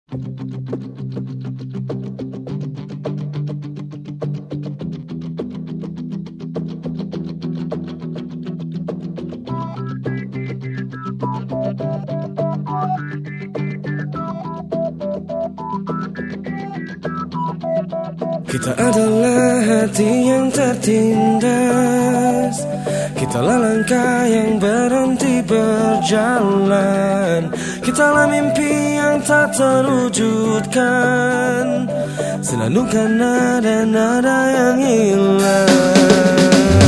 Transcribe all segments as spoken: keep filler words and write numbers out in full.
Kita adalah hati yang tertindas, kitalah langkah yang berhenti berjalan, kitalah mimpi yang tak terwujudkan, senandungkan nada-nada yang hilang.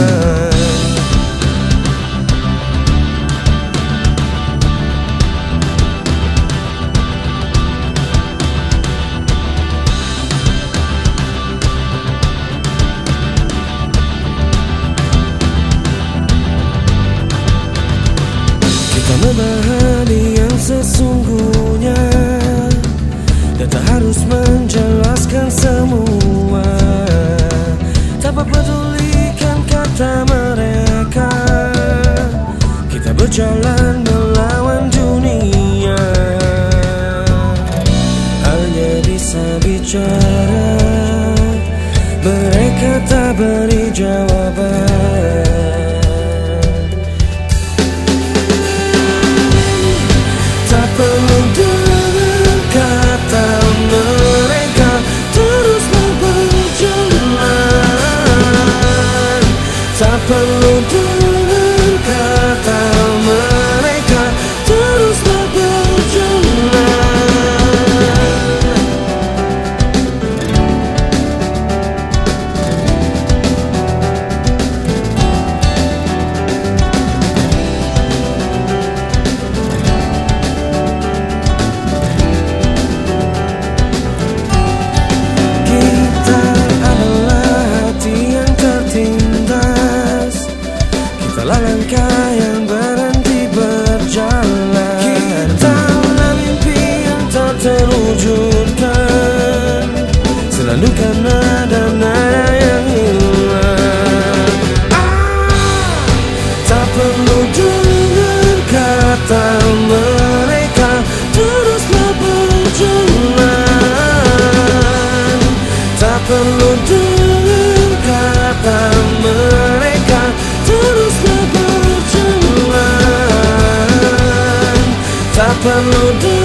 Memahami yang sesungguhnya dan tak harus menjelaskan semua, tanpa pedulikan kata mereka. Kita berjalan melawan dunia, hanya bisa bicara, mereka tak beri jawaban. Perlu dengar kata mereka, teruslah berjalan. Kita adalah hati yang tertindas, langkah yang berhenti berjalan, kitalah mimpi yang tak terwujudkan, senandungkan nada-nada yang hilang. Ah, tak perlu dengar kata mereka, teruslah berjalan. Tak perlu dengar kata mereka, teruslah berjalan. Tak perlu